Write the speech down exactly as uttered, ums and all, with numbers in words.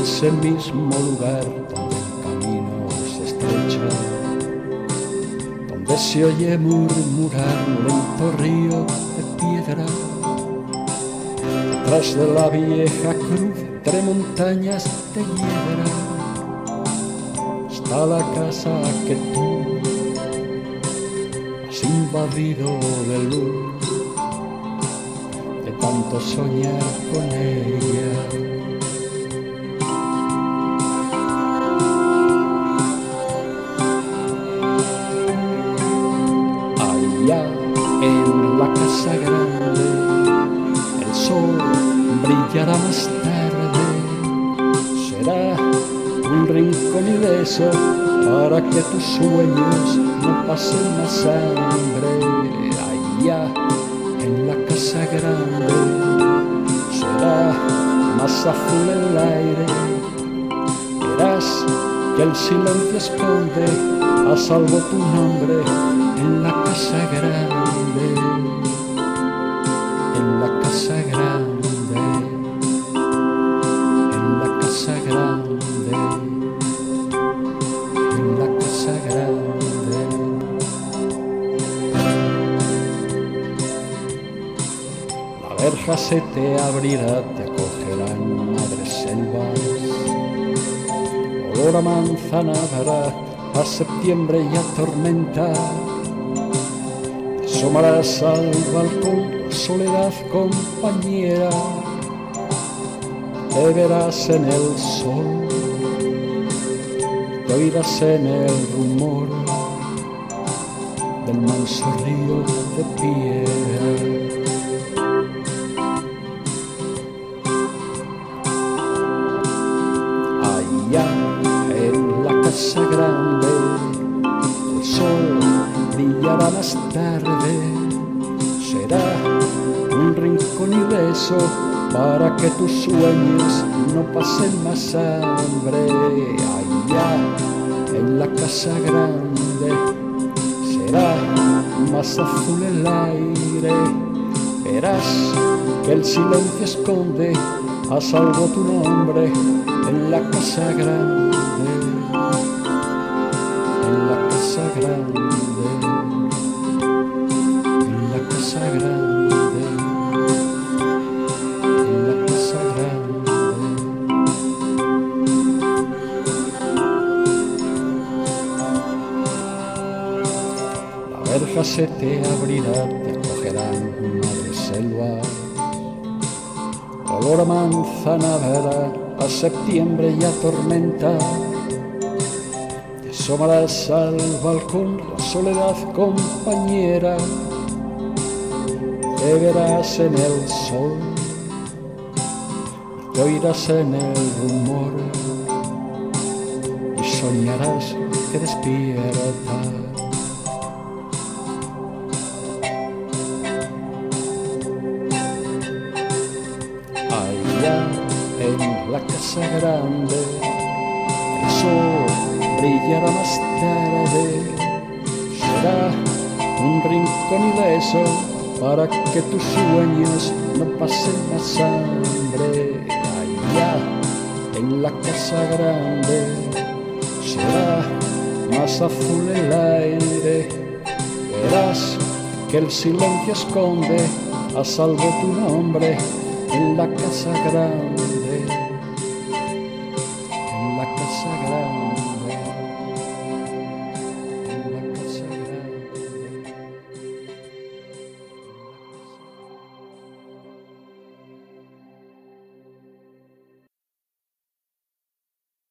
ese mismo lugar donde el camino se estrecha, donde se oye murmurar un lento río de piedra, detrás de la vieja cruz entre montañas de hiedra, está la casa que tú has invadido de luz, de tanto soñar con ella. Allá en la casa grande el sol brillará más tarde, será un rincón ileso para que tus sueños no pasen más hambre. Allá en la casa grande será más azul el aire, verás que el silencio esconde a salvo tu nombre en la casa grande, en la casa grande, en la casa grande, en la casa grande. La verja se te abrirá, te acogerán madres selvas, olor a manzana habrá, a septiembre y a tormenta. Te asomarás al balcón, soledad compañera, te verás en el sol, te oirás en el rumor del manso río de piedra. Allá en la casa grande el sol brillará más tarde, será un rincón ileso para que tus sueños no pasen más hambre. Allá en la casa grande será más azul el aire, verás que el silencio esconde a salvo tu nombre en la casa grande, en la casa grande, en la casa grande, en la casa grande. La verja se te abrirá, te acogerán madres selvas, olor a manzana habrá, a septiembre y a tormenta. Te asomarás al balcón, la soledad compañera, te verás en el sol, te oirás en el rumor y soñarás que despiertas. Allá en la casa grande el sol brillará más tarde, será un rincón ileso para que tus sueños no pasen más hambre. Allá en la casa grande será más azul el aire, verás que el silencio esconde a salvo tu nombre en la casa grande, en la casa grande.